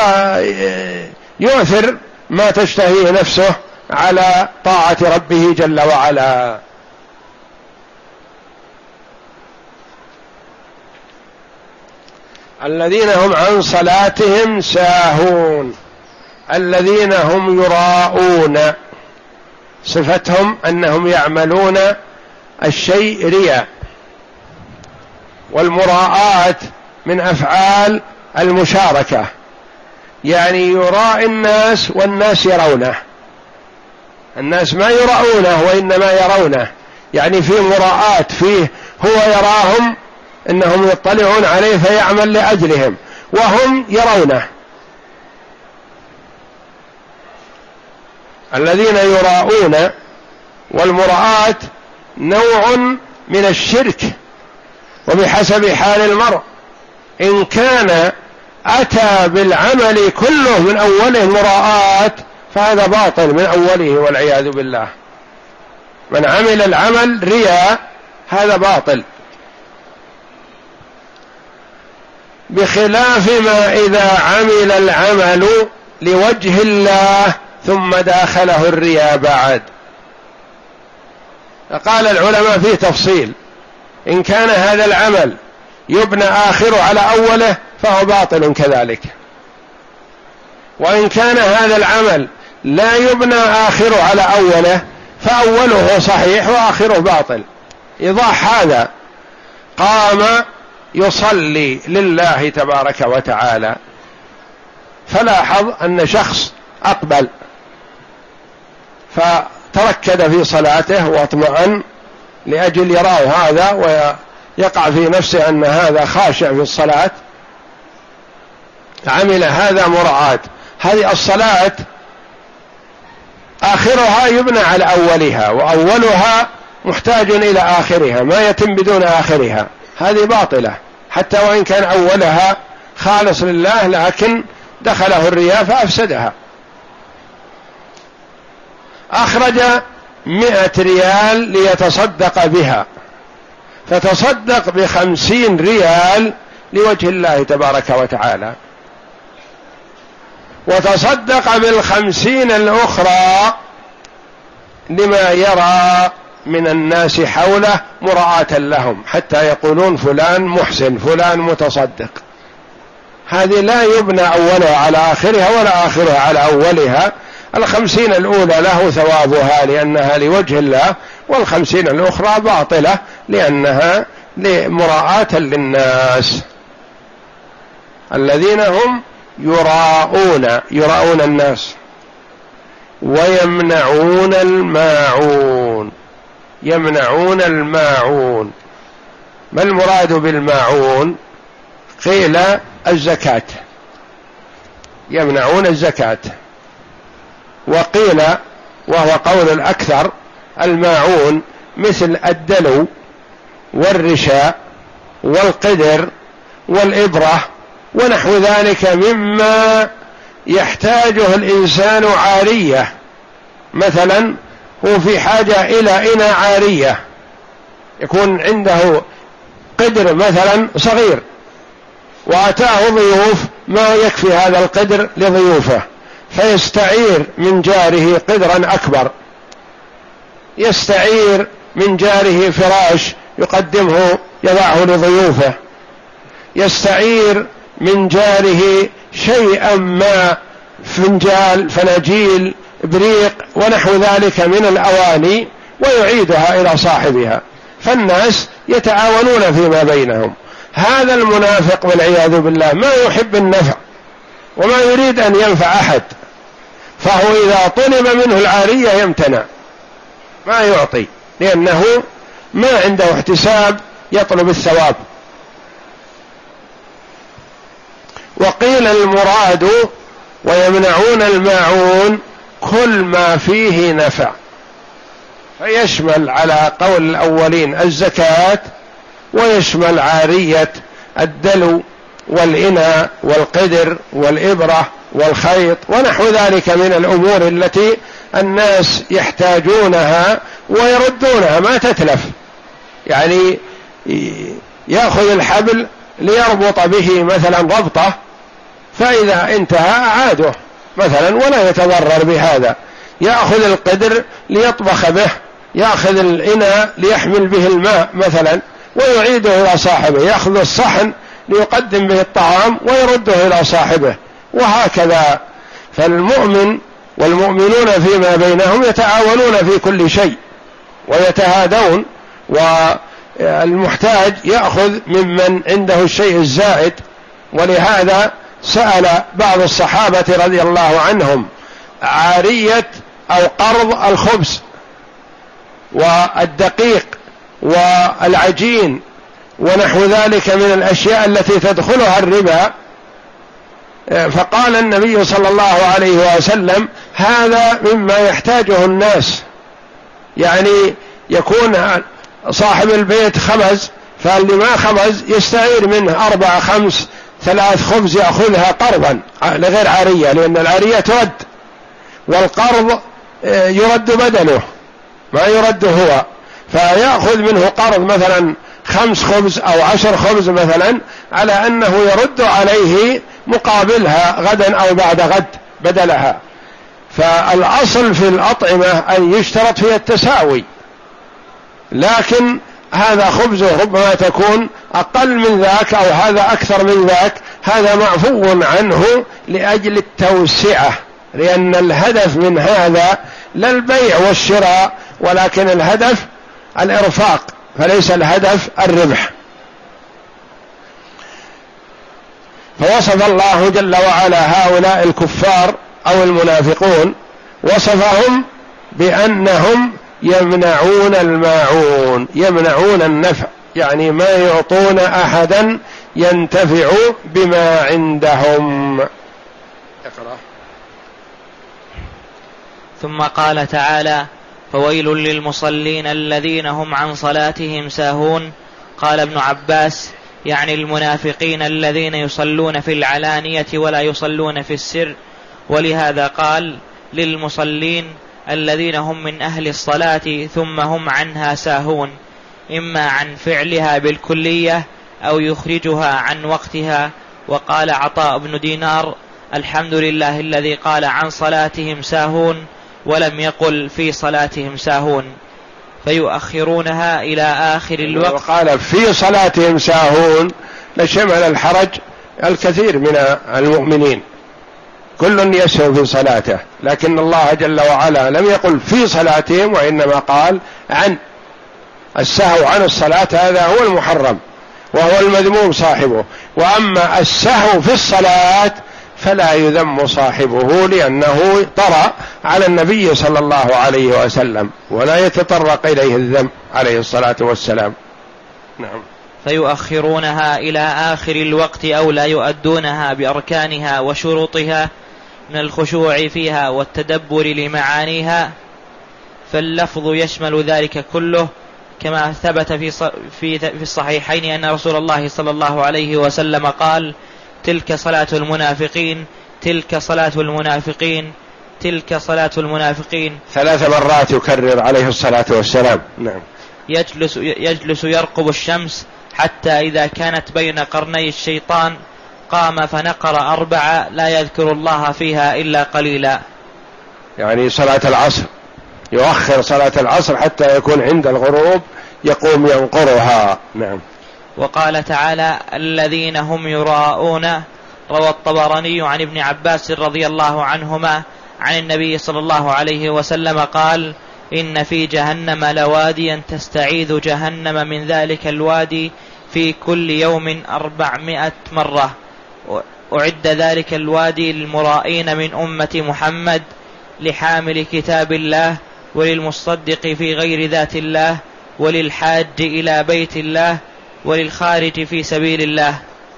فيؤثر ما تشتهيه نفسه على طاعة ربه جل وعلا. الذين هم عن صلاتهم ساهون، الذين هم يراءون، صفتهم أنهم يعملون الشيء رياء، والمراءات من أفعال المشاركة، يعني يراء الناس والناس يرونه، الناس ما يرؤونه وإنما يرونه، يعني في مراءات، فيه هو يراهم إنهم يطلعون عليه فيعمل لأجلهم وهم يرونه. الذين يراءون، والمراءات نوع من الشرك، وبحسب حال المرء، إن كان أتى بالعمل كله من أوله مراءات فهذا باطل من أوله والعياذ بالله. من عمل العمل رياء هذا باطل، بخلاف ما إذا عمل العمل لوجه الله ثم داخله الرياء بعد. قال العلماء فيه تفصيل: إن كان هذا العمل يبنى آخره على أوله فهو باطل كذلك، وإن كان هذا العمل لا يبنى آخره على أوله فأوله صحيح وآخره باطل. إيضاح هذا: قام يصلي لله تبارك وتعالى، فلاحظ أن شخص أقبل فتركد في صلاته واطمأن لأجل يراه هذا ويقع في نفسه أن هذا خاشع في الصلاة، عمل هذا مراعاة. هذه الصلاة آخرها يبنى على أولها، وأولها محتاج إلى آخرها، ما يتم بدون آخرها، هذه باطلة حتى وإن كان أولها خالص لله، لكن دخله الرياء فأفسدها. أخرج مئة ريال ليتصدق بها، فتصدق بخمسين ريال لوجه الله تبارك وتعالى، وتصدق بالخمسين الأخرى لما يرى من الناس حوله مراعاة لهم، حتى يقولون فلان محسن، فلان متصدق. هذه لا يبنى أولها على آخرها ولا آخرها على أولها. الخمسين الأولى له ثوابها لأنها لوجه الله، والخمسين الأخرى باطلة لأنها مراعاة للناس. الذين هم يراءون، يراءون الناس، ويمنعون الماعون، يمنعون الماعون. ما المراد بالماعون؟ قيل الزكاة، يمنعون الزكاة، وقيل وهو قول الأكثر الماعون مثل الدلو والرشاء والقدر والإبرة ونحو ذلك مما يحتاجه الإنسان عارية، مثلا هو في حاجة إلى إناء عارية، يكون عنده قدر مثلا صغير وأتاه ضيوف ما يكفي هذا القدر لضيوفه، فيستعير من جاره قدرا أكبر، يستعير من جاره فراش يقدمه يضعه لضيوفه، يستعير من جاره شيئا ما، فنجال، فناجيل، بريق ونحو ذلك من الأواني، ويعيدها إلى صاحبها، فالناس يتعاونون فيما بينهم. هذا المنافق والعياذ بالله ما يحب النفع وما يريد أن ينفع أحد، فهو إذا طلب منه العارية يمتنع، ما يعطي، لأنه ما عنده احتساب يطلب الثواب. وقيل المراد ويمنعون الماعون كل ما فيه نفع، فيشمل على قول الأولين الزكاة، ويشمل عارية الدلو والإناء والقدر والإبرة والخيط ونحو ذلك من الأمور التي الناس يحتاجونها ويردونها ما تتلف، يعني يأخذ الحبل ليربط به مثلا ربطة، فإذا انتهى أعاده مثلا ولا يتضرر بهذا، يأخذ القدر ليطبخ به، يأخذ الإناء ليحمل به الماء مثلا ويعيده إلى صاحبه، يأخذ الصحن ليقدم به الطعام ويرده إلى صاحبه، وهكذا. فالمؤمن والمؤمنون فيما بينهم يتعاونون في كل شيء ويتهادون، والمحتاج يأخذ ممن عنده الشيء الزائد. ولهذا سأل بعض الصحابة رضي الله عنهم عارية أو قرض الخبز والدقيق والعجين ونحو ذلك من الأشياء التي تدخلها الربا، فقال النبي صلى الله عليه وسلم هذا مما يحتاجه الناس، يعني يكون صاحب البيت خبز، فاللي ما خبز يستعير منه أربع خمس ثلاث خبز يأخذها قرضا لغير عارية، لأن العارية ترد والقرض يرد بدله ما يرد هو، فيأخذ منه قرض مثلا خمس خبز أو عشر خبز مثلا على أنه يرد عليه مقابلها غدا أو بعد غد بدلها. فالأصل في الأطعمة أن يشترط فيها التساوي، لكن هذا خبزه ربما تكون أقل من ذاك أو هذا أكثر من ذاك، هذا معفو عنه لأجل التوسعة، لأن الهدف من هذا لا البيع والشراء، ولكن الهدف الإرفاق، فليس الهدف الربح. فوصف الله جل وعلا هؤلاء الكفار أو المنافقون، وصفهم بأنهم يمنعون الماعون، يمنعون النفع، يعني ما يعطون أحدا ينتفع بما عندهم. اقرأ. ثم قال تعالى: فويل للمصلين الذين هم عن صلاتهم ساهون. قال ابن عباس: يعني المنافقين الذين يصلون في العلانية ولا يصلون في السر. ولهذا قال للمصلين الذين هم من أهل الصلاة ثم هم عنها ساهون، إما عن فعلها بالكلية أو يخرجها عن وقتها. وقال عطاء بن دينار: الحمد لله الذي قال عن صلاتهم ساهون ولم يقل في صلاتهم ساهون، فيؤخرونها إلى آخر الوقت. وقال في صلاتهم ساهون لشمل الحرج الكثير من المؤمنين، كل يسهو في صلاته، لكن الله جل وعلا لم يقل في صلاتهم، وإنما قال عن. السهو عن الصلاة هذا هو المحرم وهو المذموم صاحبه، وأما السهو في الصلاة فلا يذم صاحبه، لأنه طرأ على النبي صلى الله عليه وسلم ولا يتطرق إليه الذم عليه الصلاة والسلام. نعم. فيؤخرونها إلى آخر الوقت أو لا يؤدونها بأركانها وشروطها من الخشوع فيها والتدبر لمعانيها، فاللفظ يشمل ذلك كله، كما ثبت في في الصحيحين أن رسول الله صلى الله عليه وسلم قال: تلك صلاة المنافقين، تلك صلاة المنافقين، تلك صلاة المنافقين. ثلاث مرات يكرر عليه الصلاة والسلام. نعم. يجلس, يجلس يرقب الشمس حتى إذا كانت بين قرني الشيطان قام فنقر أربعة لا يذكر الله فيها إلا قليلا. يعني صلاة العصر يؤخر صلاة العصر حتى يكون عند الغروب يقوم ينقرها. نعم. وقال تعالى الذين هم يراءون. روى الطبراني عن ابن عباس رضي الله عنهما عن النبي صلى الله عليه وسلم قال إن في جهنم لواديا تستعيذ جهنم من ذلك الوادي في كل يوم أربعمائة مرة، أعد ذلك الوادي للمرائين من أمة محمد، لحامل كتاب الله، وللمصدق في غير ذات الله، وللحاج إلى بيت الله، وللخارج في سبيل الله.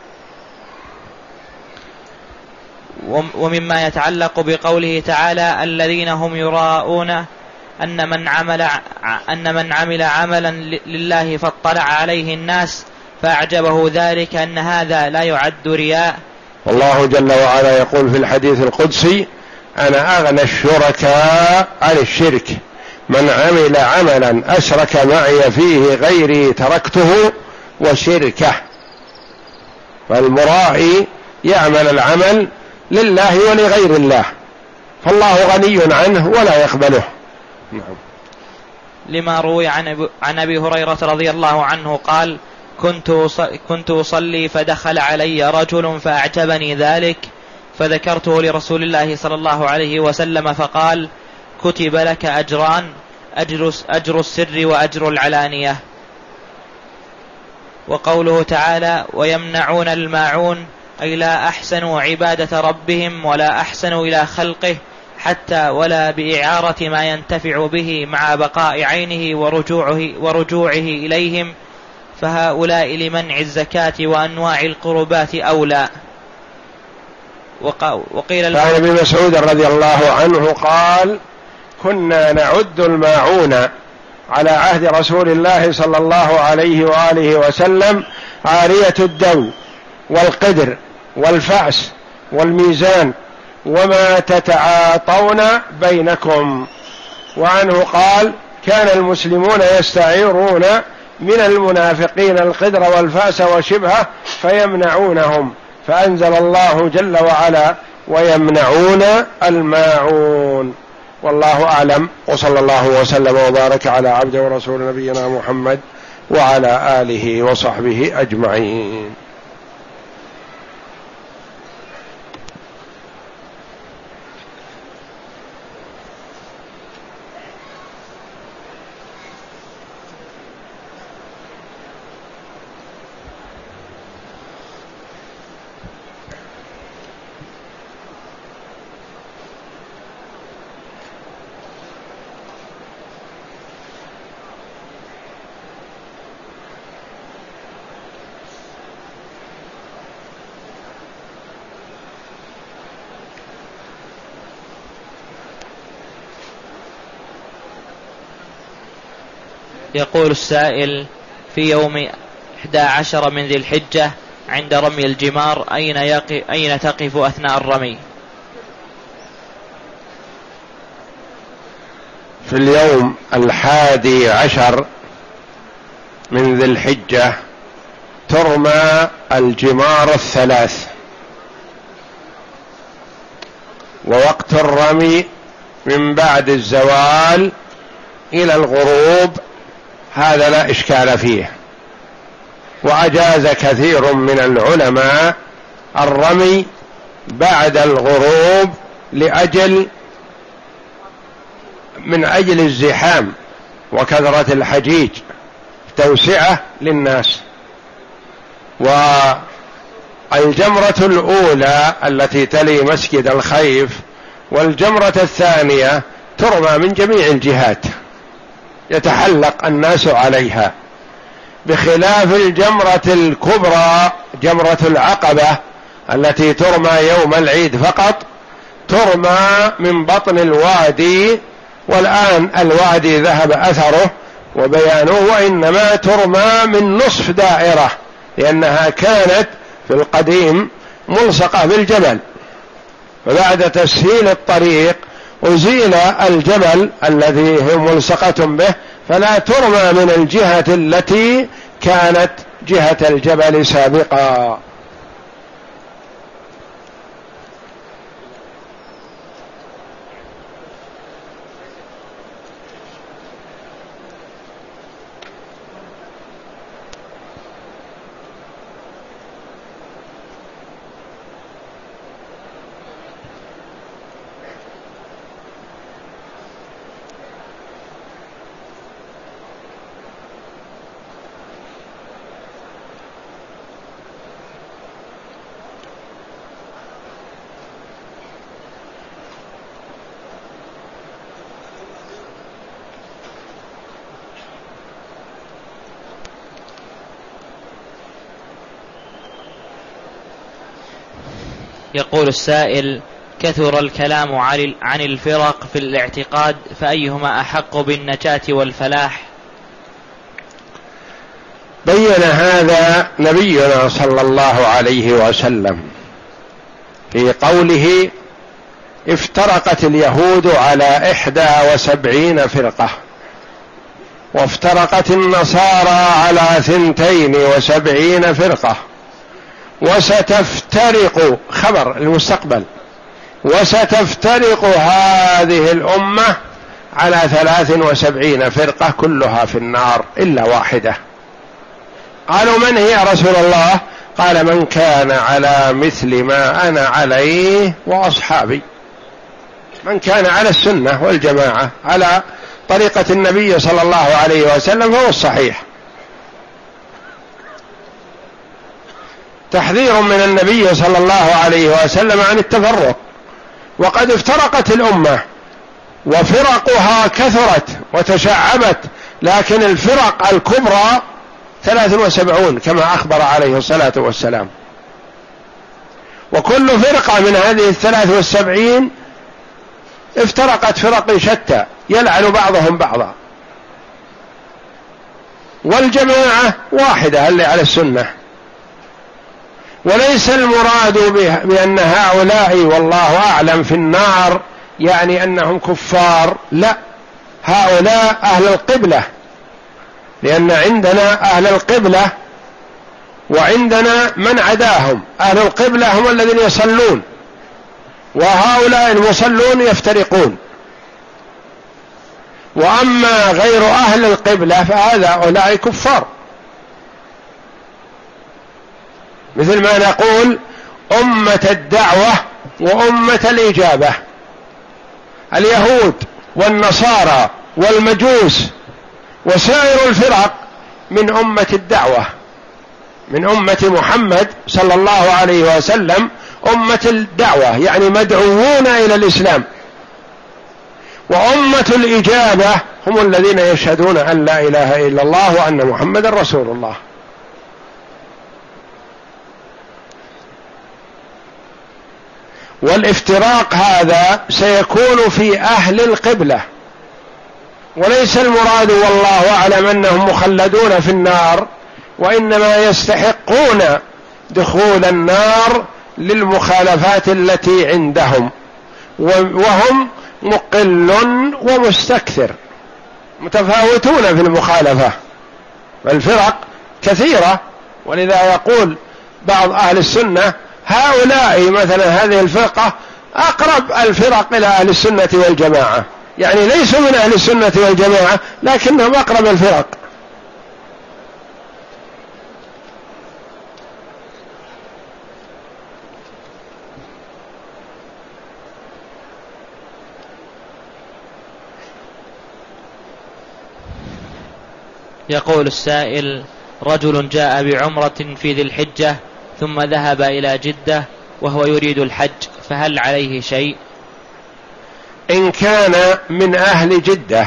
ومما يتعلق بقوله تعالى الذين هم يراءون أن من عمل أن من عمل عملا لله فاطلع عليه الناس فأعجبه ذلك أن هذا لا يعد رياء. والله جل وعلا يقول في الحديث القدسي أنا أغنى الشركاء عن الشرك، من عمل عملا أشرك معي فيه غيري تركته وشركه. فالمرائي يعمل العمل لله ولغير الله، فالله غني عنه ولا يقبله. نعم. لما روي عن عن ابي هريره رضي الله عنه قال كنت كنت اصلي فدخل علي رجل فاعجبني ذلك فذكرته لرسول الله صلى الله عليه وسلم فقال كتب لك اجران، اجر اجر السر واجر العلانيه. وقوله تعالى ويمنعون الماعون أي لا أحسنوا عبادة ربهم ولا أحسنوا إلى خلقه حتى ولا بإعارة ما ينتفع به مع بقاء عينه ورجوعه, ورجوعه إليهم، فهؤلاء لمنع الزكاة وأنواع القربات أولى. وقيل قال ابن مسعود رضي الله عنه قال كنا نعد الماعون على عهد رسول الله صلى الله عليه وآله وسلم عارية الدو والقدر والفأس والميزان وما تتعاطون بينكم. وعنه قال كان المسلمون يستعيرون من المنافقين القدر والفأس وشبهه فيمنعونهم، فأنزل الله جل وعلا ويمنعون الماعون. والله أعلم، وصلى الله وسلم وبارك على عبده ورسول نبينا محمد وعلى آله وصحبه أجمعين. يقول السائل في يوم إحدى عشر من ذي الحجة عند رمي الجمار أين, يقف أين تقف أثناء الرمي؟ في اليوم الحادي عشر من ذي الحجة ترمى الجمار الثلاث، ووقت الرمي من بعد الزوال إلى الغروب، هذا لا إشكال فيه. وأجاز كثير من العلماء الرمي بعد الغروب لأجل من أجل الزحام وكثرة الحجيج، توسعة للناس. والجمرة الأولى التي تلي مسجد الخيف والجمرة الثانية ترمى من جميع الجهات، يتحلق الناس عليها، بخلاف الجمرة الكبرى جمرة العقبة التي ترمى يوم العيد فقط، ترمى من بطن الوادي، والآن الوادي ذهب أثره وبيانه، وإنما ترمى من نصف دائرة، لأنها كانت في القديم ملصقة بالجبل، فبعد تسهيل الطريق أزيل الجبل الذي هي ملصقة به، فلا ترمى من الجهة التي كانت جهة الجبل سابقا. يقول السائل: كثر الكلام عن الفرق في الاعتقاد، فأيهما أحق بالنجاة والفلاح؟ بين هذا نبينا صلى الله عليه وسلم في قوله: افترقت اليهود على إحدى وسبعين فرقة، وافترقت النصارى على ثنتين وسبعين فرقة، وستفترق، خبر المستقبل، وستفترق هذه الأمة على ثلاث وسبعين فرقة كلها في النار إلا واحدة. قالوا: من هي يا رسول الله؟ قال: من كان على مثل ما أنا عليه وأصحابي، من كان على السنة والجماعة على طريقة النبي صلى الله عليه وسلم فهو الصحيح. تحذير من النبي صلى الله عليه وسلم عن التفرق. وقد افترقت الأمة وفرقها كثرت وتشعبت، لكن الفرق الكبرى ثلاث وسبعون كما أخبر عليه الصلاة والسلام، وكل فرقة من هذه الثلاث والسبعين افترقت فرق شتى يلعن بعضهم بعضا، والجماعة واحدة اللي على السنة. وليس المراد بأن هؤلاء والله أعلم في النار يعني أنهم كفار، لا، هؤلاء أهل القبلة، لأن عندنا أهل القبلة وعندنا من عداهم. أهل القبلة هم الذين يصلون، وهؤلاء المصلون يفترقون. وأما غير أهل القبلة فهؤلاء كفار، مثل ما نقول أمة الدعوة وأمة الإجابة. اليهود والنصارى والمجوس وسائر الفرق من أمة الدعوة، من أمة محمد صلى الله عليه وسلم، أمة الدعوة يعني مدعوون إلى الإسلام. وأمة الإجابة هم الذين يشهدون أن لا إله إلا الله وأن محمد رسول الله. والافتراق هذا سيكون في أهل القبلة، وليس المراد والله أعلم أنهم مخلدون في النار، وإنما يستحقون دخول النار للمخالفات التي عندهم، وهم مقل ومستكثر متفاوتون في المخالفة. الفرق كثيرة، ولذا يقول بعض أهل السنة: هؤلاء مثلا هذه الفرقة أقرب الفرق إلى أهل السنة والجماعة، يعني ليسوا من أهل السنة والجماعة لكنهم أقرب الفرق. يقول السائل: رجل جاء بعمرة في ذي الحجة ثم ذهب إلى جدة وهو يريد الحج، فهل عليه شيء؟ إن كان من أهل جدة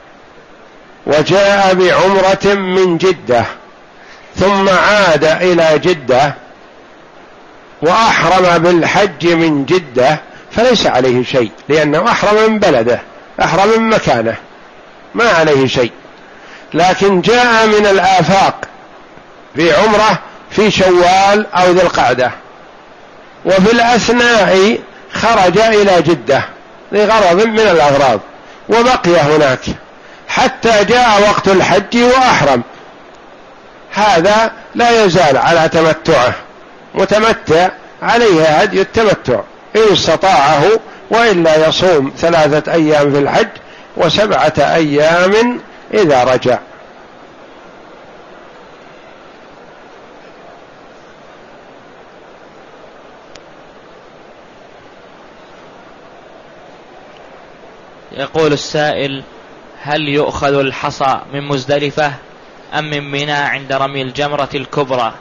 وجاء بعمرة من جدة ثم عاد إلى جدة وأحرم بالحج من جدة فليس عليه شيء، لأنه أحرم من بلده، أحرم من مكانه، ما عليه شيء. لكن جاء من الآفاق في عمره في شوال أو ذي القعدة، وفي الأثناء خرج إلى جدة لغرض من الأغراض وبقي هناك حتى جاء وقت الحج وأحرم، هذا لا يزال على تمتعه متمتع، عليه هدي التمتع إن استطاعه، وإلا يصوم ثلاثة أيام في الحج وسبعة أيام إذا رجع. يقول السائل: هل يؤخذ الحصى من مزدلفة أم من منى عند رمي الجمرة الكبرى؟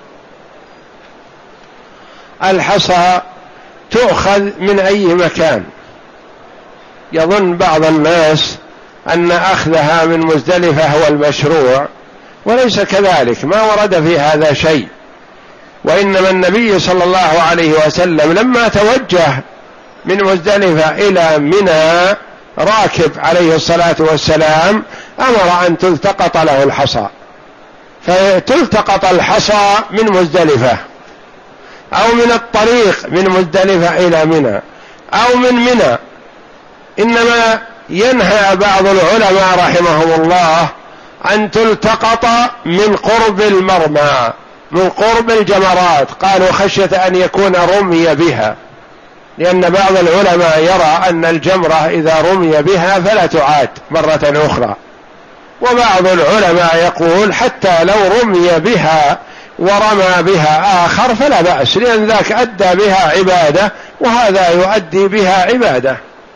الحصى تؤخذ من أي مكان. يظن بعض الناس أن أخذها من مزدلفة هو المشروع، وليس كذلك، ما ورد في هذا شيء. وإنما النبي صلى الله عليه وسلم لما توجه من مزدلفة إلى منى راكب عليه الصلاة والسلام أمر أن تلتقط له الحصى، فتلتقط الحصى من مزدلفة أو من الطريق من مزدلفة إلى منى أو من منى. إنما ينهى بعض العلماء رحمهم الله أن تلتقط من قرب المرمى، من قرب الجمرات، قالوا خشية أن يكون رمي بها، لأن بعض العلماء يرى أن الجمرة إذا رمي بها فلا تعاد مرة أخرى، وبعض العلماء يقول حتى لو رمي بها ورمى بها آخر فلا بأس، لأن ذاك أدى بها عبادة وهذا يؤدي بها عبادة.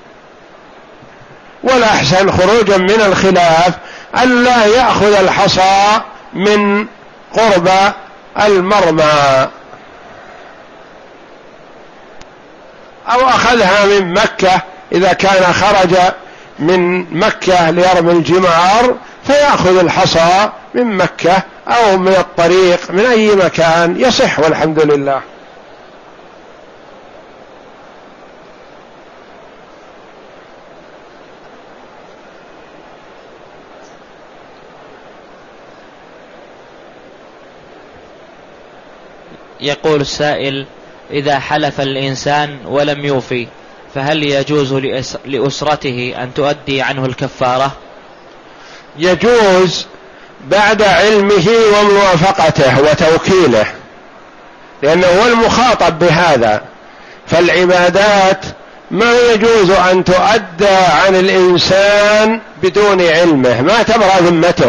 والأحسن خروجا من الخلاف أن لا يأخذ الحصى من قرب المرمى، أو أخذها من مكة إذا كان خرج من مكة ليرمي الجمار فيأخذ الحصى من مكة أو من الطريق من أي مكان يصح والحمد لله. يقول السائل: إذا حلف الإنسان ولم يوفي فهل يجوز لأسرته أن تؤدي عنه الكفارة؟ يجوز بعد علمه وموافقته وتوكيله، لأنه هو المخاطب بهذا. فالعبادات ما يجوز أن تؤدى عن الإنسان بدون علمه، ما تبرأ ذمته،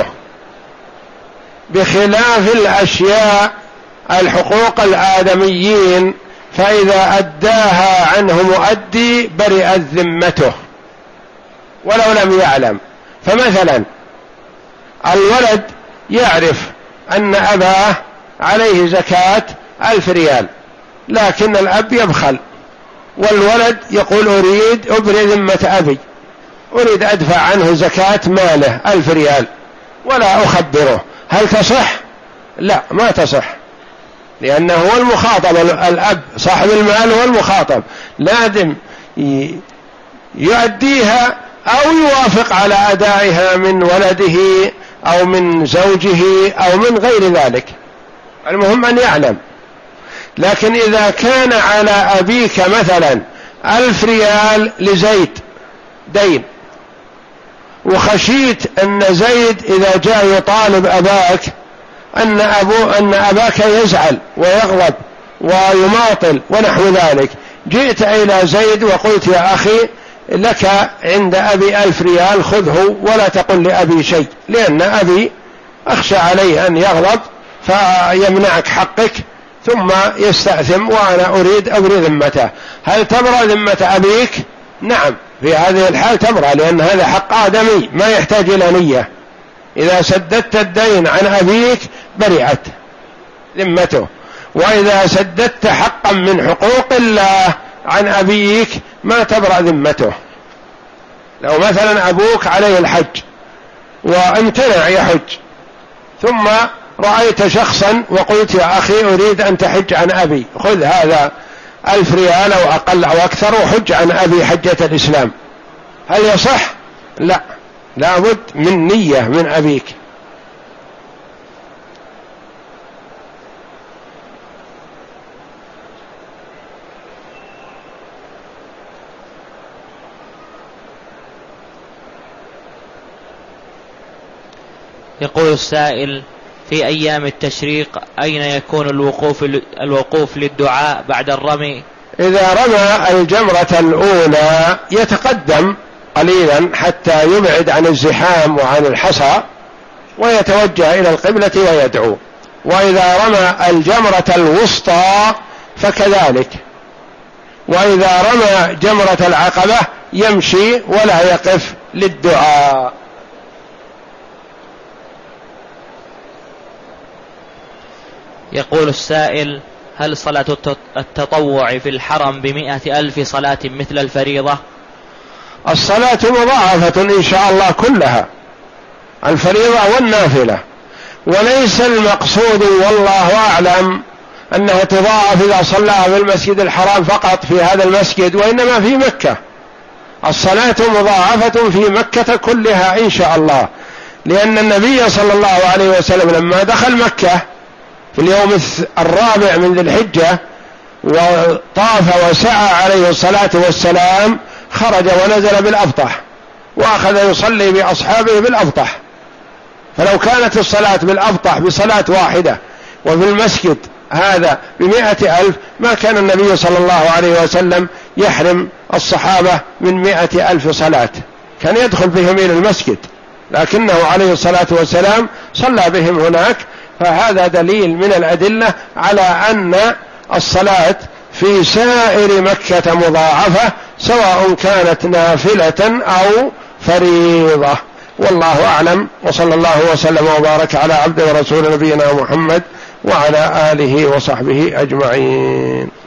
بخلاف الأشياء الحقوق الآدميين فإذا أداها عنه مؤدي برئت ذمته ولو لم يعلم. فمثلا الولد يعرف أن أباه عليه زكاة ألف ريال، لكن الأب يبخل، والولد يقول أريد أبرئ ذمة أبي، أريد أدفع عنه زكاة ماله ألف ريال ولا أخبره، هل تصح؟ لا، ما تصح، لأنه هو المخاطب، الأب صاحب المال هو المخاطب، لازم يؤديها أو يوافق على أدائها من ولده أو من زوجه أو من غير ذلك، المهم أن يعلم. لكن إذا كان على أبيك مثلا ألف ريال لزيد دين، وخشيت أن زيد إذا جاء يطالب أباك أن, أبو أن أباك يزعل ويغضب ويماطل ونحو ذلك، جئت إلى زيد وقلت يا أخي لك عند أبي ألف ريال خذه ولا تقل لأبي شيء، لأن أبي أخشى عليه أن يغضب فيمنعك حقك ثم يستأثم وأنا أريد أبرئ ذمته. هل تبرأ ذمة أبيك؟ نعم، في هذه الحال تبرأ، لأن هذا حق آدمي ما يحتاج إلى نية. إذا سددت الدين عن أبيك برئت ذمته، وإذا سددت حقا من حقوق الله عن أبيك ما تبرأ ذمته. لو مثلا أبوك عليه الحج وامتنع يحج، ثم رأيت شخصا وقلت يا أخي أريد أن تحج عن أبي، خذ هذا ألف ريال أو أقل أو أكثر وحج عن أبي حجة الإسلام، هل يصح؟ لا، لابد من نية من أبيك. يقول السائل: في أيام التشريق أين يكون الوقوف الوقوف للدعاء بعد الرمي؟ إذا رمى الجمرة الأولى يتقدم قليلا حتى يبعد عن الزحام وعن الحصى ويتوجه إلى القبلة ويدعو، وإذا رمى الجمرة الوسطى فكذلك، وإذا رمى جمرة العقبة يمشي ولا يقف للدعاء. يقول السائل: هل صلاة التطوع في الحرم بمئة ألف صلاة مثل الفريضة؟ الصلاة مضاعفة إن شاء الله كلها، الفريضة والنافلة، وليس المقصود والله أعلم أنها تضاعف إذا صلىها في المسجد الحرام فقط في هذا المسجد، وإنما في مكة. الصلاة مضاعفة في مكة كلها إن شاء الله، لأن النبي صلى الله عليه وسلم لما دخل مكة في اليوم الرابع من ذي الحجة وطاف وسعى عليه الصلاة والسلام خرج ونزل بالأبطح وأخذ يصلي بأصحابه بالأبطح، فلو كانت الصلاة بالأبطح بصلاة واحدة وفي المسجد هذا بمئة ألف ما كان النبي صلى الله عليه وسلم يحرم الصحابة من مئة ألف صلاة، كان يدخل بهم إلى المسجد، لكنه عليه الصلاة والسلام صلى بهم هناك. فهذا دليل من الأدلة على أن الصلاة في سائر مكة مضاعفة سواء كانت نافلة أو فريضة، والله أعلم. وصلى الله وسلم وبارك على عبده ورسول نبينا محمد وعلى آله وصحبه أجمعين.